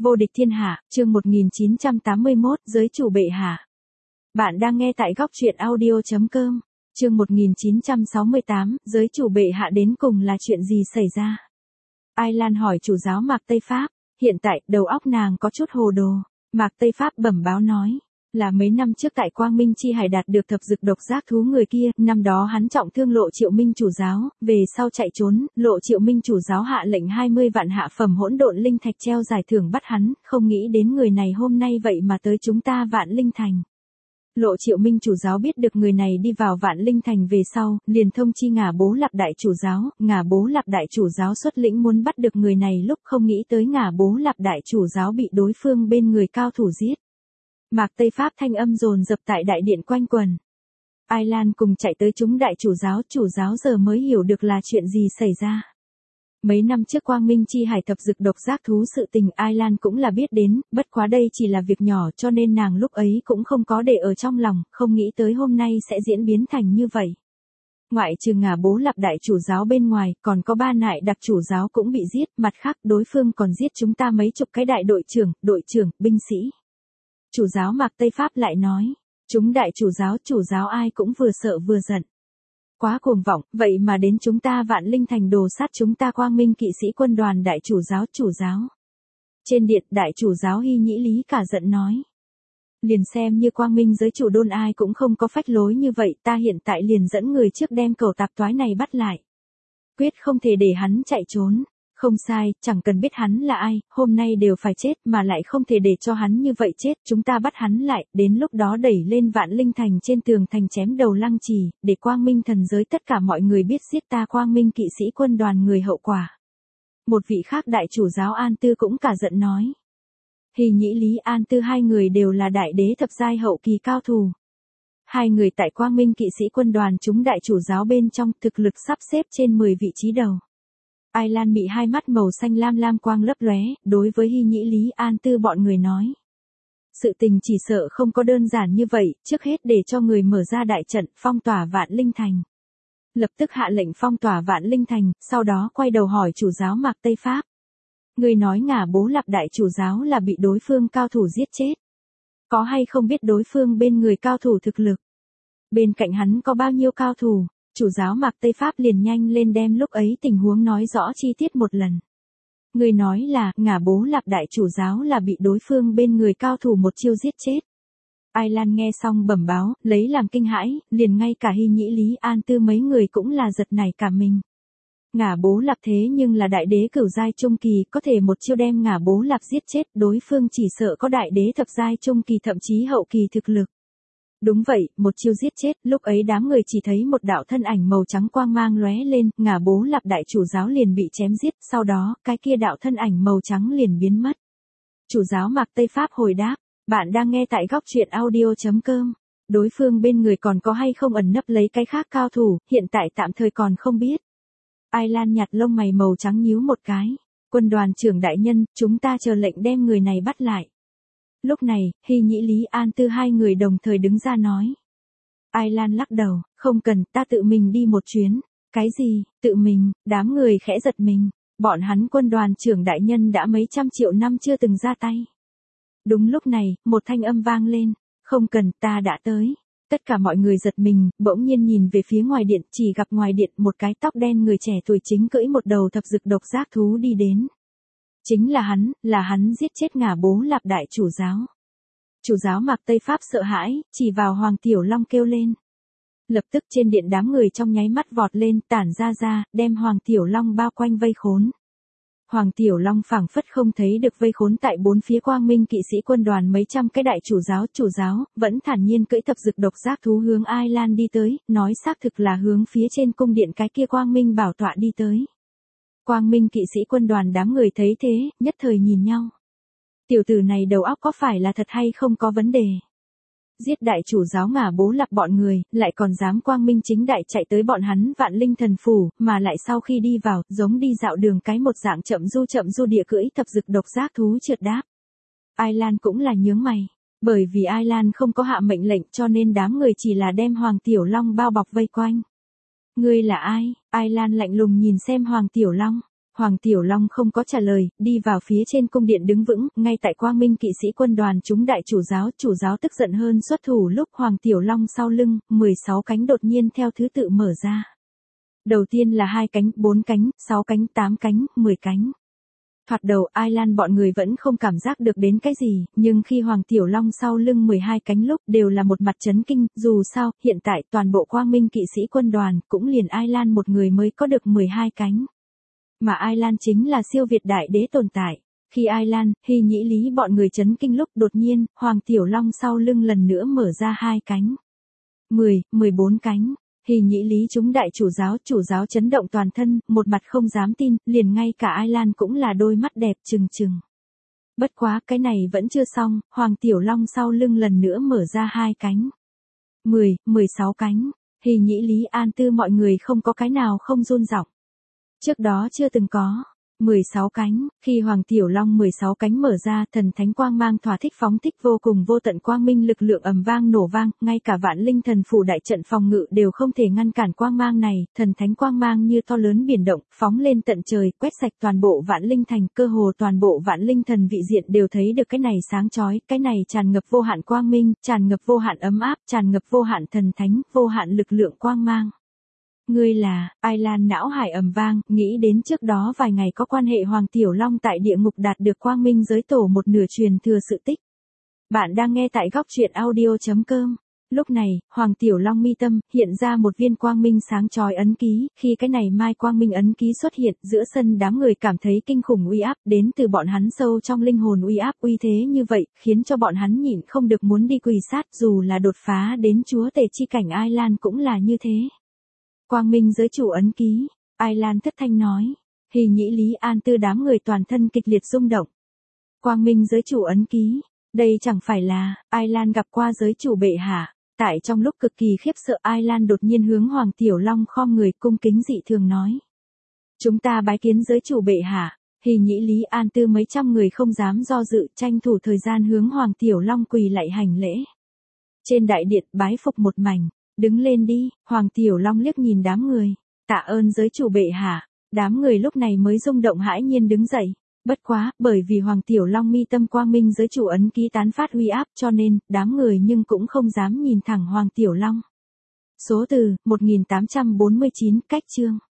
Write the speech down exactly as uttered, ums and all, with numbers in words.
Vô địch thiên hạ, chương một nghìn chín trăm tám mươi mốt, giới chủ bệ hạ. Bạn đang nghe tại góc truyện audio chấm com. Chương một nghìn chín trăm sáu mươi tám, giới chủ bệ hạ đến cùng là chuyện gì xảy ra? Ai Lan hỏi chủ giáo Mạc Tây Pháp, hiện tại đầu óc nàng có chút hồ đồ. Mạc Tây Pháp bẩm báo nói, là mấy năm trước tại Quang Minh Chi Hải đạt được thập dực độc giác thú người kia, năm đó hắn trọng thương Lộ Triệu Minh chủ giáo, về sau chạy trốn, Lộ Triệu Minh chủ giáo hạ lệnh hai mươi vạn hạ phẩm hỗn độn linh thạch treo giải thưởng bắt hắn, không nghĩ đến người này hôm nay vậy mà tới chúng ta Vạn Linh Thành. Lộ Triệu Minh chủ giáo biết được người này đi vào Vạn Linh Thành về sau, liền thông chi Ngả Bố Lạp đại chủ giáo, Ngả Bố Lạp đại chủ giáo xuất lĩnh muốn bắt được người này lúc không nghĩ tới Ngả Bố Lạp đại chủ giáo bị đối phương bên người cao thủ giết. Mạc Tây Pháp thanh âm dồn dập tại đại điện quanh quần. Ai Lan cùng chạy tới chúng đại chủ giáo, chủ giáo giờ mới hiểu được là chuyện gì xảy ra. Mấy năm trước Quang Minh Chi Hải thập dực độc giác thú sự tình Ai Lan cũng là biết đến, bất quá đây chỉ là việc nhỏ cho nên nàng lúc ấy cũng không có để ở trong lòng, không nghĩ tới hôm nay sẽ diễn biến thành như vậy. Ngoại trừ Ngả Bố Lạp đại chủ giáo bên ngoài, còn có ba nại đặc chủ giáo cũng bị giết, mặt khác đối phương còn giết chúng ta mấy chục cái đại đội trưởng, đội trưởng, binh sĩ. Chủ giáo Mạc Tây Pháp lại nói, chúng đại chủ giáo, chủ giáo ai cũng vừa sợ vừa giận. Quá cuồng vọng, vậy mà đến chúng ta Vạn Linh Thành đồ sát chúng ta Quang Minh kỵ sĩ quân đoàn đại chủ giáo, chủ giáo. Trên điện, đại chủ giáo Hy Nhĩ Lý cả giận nói. Liền xem như Quang Minh giới chủ đôn ai cũng không có phách lối như vậy, ta hiện tại liền dẫn người trước đem cẩu tạp toái này bắt lại. Quyết không thể để hắn chạy trốn. Không sai, chẳng cần biết hắn là ai, hôm nay đều phải chết mà lại không thể để cho hắn như vậy chết, chúng ta bắt hắn lại, đến lúc đó đẩy lên Vạn Linh Thành trên tường thành chém đầu Lăng Trì, để Quang Minh thần giới tất cả mọi người biết giết ta Quang Minh kỵ sĩ quân đoàn người hậu quả. Một vị khác đại chủ giáo An Tư cũng cả giận nói. Hy Nhĩ Lý An Tư hai người đều là đại đế thập giai hậu kỳ cao thủ. Hai người tại Quang Minh kỵ sĩ quân đoàn chúng đại chủ giáo bên trong thực lực sắp xếp trên mười vị trí đầu. Ai Lan bị hai mắt màu xanh lam lam quang lấp lóe, đối với Hy Nhĩ Lý An Tư bọn người nói. Sự tình chỉ sợ không có đơn giản như vậy, trước hết để cho người mở ra đại trận, phong tỏa Vạn Linh Thành. Lập tức hạ lệnh phong tỏa Vạn Linh Thành, sau đó quay đầu hỏi chủ giáo Mạc Tây Pháp. Người nói Ngả Bố Lạp đại chủ giáo là bị đối phương cao thủ giết chết. Có hay không biết đối phương bên người cao thủ thực lực? Bên cạnh hắn có bao nhiêu cao thủ? Chủ giáo Mạc Tây Pháp liền nhanh lên đem lúc ấy tình huống nói rõ chi tiết một lần. Người nói là, Ngả Bố Lạp đại chủ giáo là bị đối phương bên người cao thủ một chiêu giết chết. Ai Lan nghe xong bẩm báo, lấy làm kinh hãi, liền ngay cả Hy Nhĩ Lý An Tư mấy người cũng là giật nảy cả mình. Ngả Bố Lạp thế nhưng là đại đế cửu giai trung kỳ, có thể một chiêu đem Ngả Bố Lạp giết chết, đối phương chỉ sợ có đại đế thập giai trung kỳ thậm chí hậu kỳ thực lực. Đúng vậy, một chiêu giết chết, lúc ấy đám người chỉ thấy một đạo thân ảnh màu trắng quang mang lóe lên, Ngả Bố Lạp đại chủ giáo liền bị chém giết, sau đó, cái kia đạo thân ảnh màu trắng liền biến mất. Chủ giáo Mạc Tây Pháp hồi đáp, bạn đang nghe tại góc truyện audio chấm com. Đối phương bên người còn có hay không ẩn nấp lấy cái khác cao thủ, hiện tại tạm thời còn không biết. Ai Lan nhặt lông mày màu trắng nhíu một cái. Quân đoàn trưởng đại nhân, chúng ta chờ lệnh đem người này bắt lại. Lúc này, Hy Nhĩ Lý An Tư hai người đồng thời đứng ra nói. Ai Lan lắc đầu, không cần, ta tự mình đi một chuyến. Cái gì, tự mình, đám người khẽ giật mình. Bọn hắn quân đoàn trưởng đại nhân đã mấy trăm triệu năm chưa từng ra tay. Đúng lúc này, một thanh âm vang lên. Không cần, ta đã tới. Tất cả mọi người giật mình, bỗng nhiên nhìn về phía ngoài điện, chỉ gặp ngoài điện một cái tóc đen người trẻ tuổi chính cưỡi một đầu thập dực độc giác thú đi đến. Chính là hắn, là hắn giết chết Ngả Bố Lạp đại chủ giáo. Chủ giáo Mạc Tây Pháp sợ hãi, chỉ vào Hoàng Tiểu Long kêu lên. Lập tức trên điện đám người trong nháy mắt vọt lên, tản ra ra, đem Hoàng Tiểu Long bao quanh vây khốn. Hoàng Tiểu Long phảng phất không thấy được vây khốn tại bốn phía Quang Minh kỵ sĩ quân đoàn mấy trăm cái đại chủ giáo, chủ giáo, vẫn thản nhiên cưỡi thập dực độc giác thú hướng Ai Lan đi tới, nói xác thực là hướng phía trên cung điện cái kia Quang Minh bảo tọa đi tới. Quang Minh kỵ sĩ quân đoàn đám người thấy thế, nhất thời nhìn nhau. Tiểu tử này đầu óc có phải là thật hay không có vấn đề? Giết đại chủ giáo Ngả Bố Lạp bọn người, lại còn dám quang minh chính đại chạy tới bọn hắn Vạn Linh thần phủ, mà lại sau khi đi vào, giống đi dạo đường cái một dạng chậm du chậm du địa cưỡi thập dực độc giác thú trượt đáp. Ai Lan cũng là nhướng mày, bởi vì Ai Lan không có hạ mệnh lệnh cho nên đám người chỉ là đem Hoàng Tiểu Long bao bọc vây quanh. Ngươi là ai? Ai Lan lạnh lùng nhìn xem Hoàng Tiểu Long. Hoàng Tiểu Long không có trả lời, đi vào phía trên cung điện đứng vững, ngay tại Quang Minh kỵ sĩ quân đoàn chúng đại chủ giáo, chủ giáo tức giận hơn xuất thủ lúc Hoàng Tiểu Long sau lưng, mười sáu cánh đột nhiên theo thứ tự mở ra. Đầu tiên là hai cánh, bốn cánh, sáu cánh, tám cánh, mười cánh. Thoạt đầu Ai Lan bọn người vẫn không cảm giác được đến cái gì, nhưng khi Hoàng Tiểu Long sau lưng mười hai cánh lúc đều là một mặt chấn kinh, dù sao, hiện tại toàn bộ Quang Minh kỵ sĩ quân đoàn, cũng liền Ai Lan một người mới có được mười hai cánh. Mà Ai Lan chính là siêu việt đại đế tồn tại. Khi Ai Lan, Hy Nhĩ Lý bọn người chấn kinh lúc đột nhiên, Hoàng Tiểu Long sau lưng lần nữa mở ra hai cánh. mười, mười bốn cánh. Hy Nhĩ Lý chúng đại chủ giáo, chủ giáo chấn động toàn thân, một mặt không dám tin, liền ngay cả Ai Lan cũng là đôi mắt đẹp trừng trừng. Bất quá cái này vẫn chưa xong, Hoàng Tiểu Long sau lưng lần nữa mở ra hai cánh. mười, mười sáu cánh. Hy Nhĩ Lý An Tư mọi người không có cái nào không run giọng. Trước đó chưa từng có. mười sáu cánh, khi Hoàng Tiểu Long mười sáu cánh mở ra, thần thánh quang mang thỏa thích phóng thích vô cùng vô tận quang minh lực lượng ầm vang nổ vang, ngay cả vạn linh thần phủ đại trận phòng ngự đều không thể ngăn cản quang mang này, thần thánh quang mang như to lớn biển động, phóng lên tận trời, quét sạch toàn bộ vạn linh thành, cơ hồ toàn bộ vạn linh thần vị diện đều thấy được cái này sáng chói, cái này tràn ngập vô hạn quang minh, tràn ngập vô hạn ấm áp, tràn ngập vô hạn thần thánh, vô hạn lực lượng quang mang. Ngươi là, Ai Lan não hải ầm vang, nghĩ đến trước đó vài ngày có quan hệ Hoàng Tiểu Long tại địa ngục đạt được quang minh giới tổ một nửa truyền thừa sự tích. Bạn đang nghe tại góc truyện audio chấm com. Lúc này, Hoàng Tiểu Long mi tâm, hiện ra một viên quang minh sáng chói ấn ký, khi cái này mai quang minh ấn ký xuất hiện, giữa sân đám người cảm thấy kinh khủng uy áp, đến từ bọn hắn sâu trong linh hồn uy áp uy thế như vậy, khiến cho bọn hắn nhịn không được muốn đi quỳ sát, dù là đột phá đến chúa tể chi cảnh Ai Lan cũng là như thế. Quang minh giới chủ ấn ký, Ai Lan thất thanh nói. Hy Nhĩ Lý An Tư đám người toàn thân kịch liệt rung động. Quang minh giới chủ ấn ký, đây chẳng phải là, Ai Lan gặp qua giới chủ bệ hạ. Tại trong lúc cực kỳ khiếp sợ Ai Lan đột nhiên hướng Hoàng Tiểu Long khom người cung kính dị thường nói. Chúng ta bái kiến giới chủ bệ hạ. Hy Nhĩ Lý An Tư mấy trăm người không dám do dự, tranh thủ thời gian hướng Hoàng Tiểu Long quỳ lạy hành lễ. Trên đại điện bái phục một mảnh. Đứng lên đi, Hoàng Tiểu Long liếc nhìn đám người. Tạ ơn giới chủ bệ hạ. Đám người lúc này mới rung động hãi nhiên đứng dậy. Bất quá, bởi vì Hoàng Tiểu Long mi tâm quang minh giới chủ ấn ký tán phát uy áp cho nên, đám người nhưng cũng không dám nhìn thẳng Hoàng Tiểu Long. Số từ, một nghìn tám trăm bốn mươi chín, cách chương.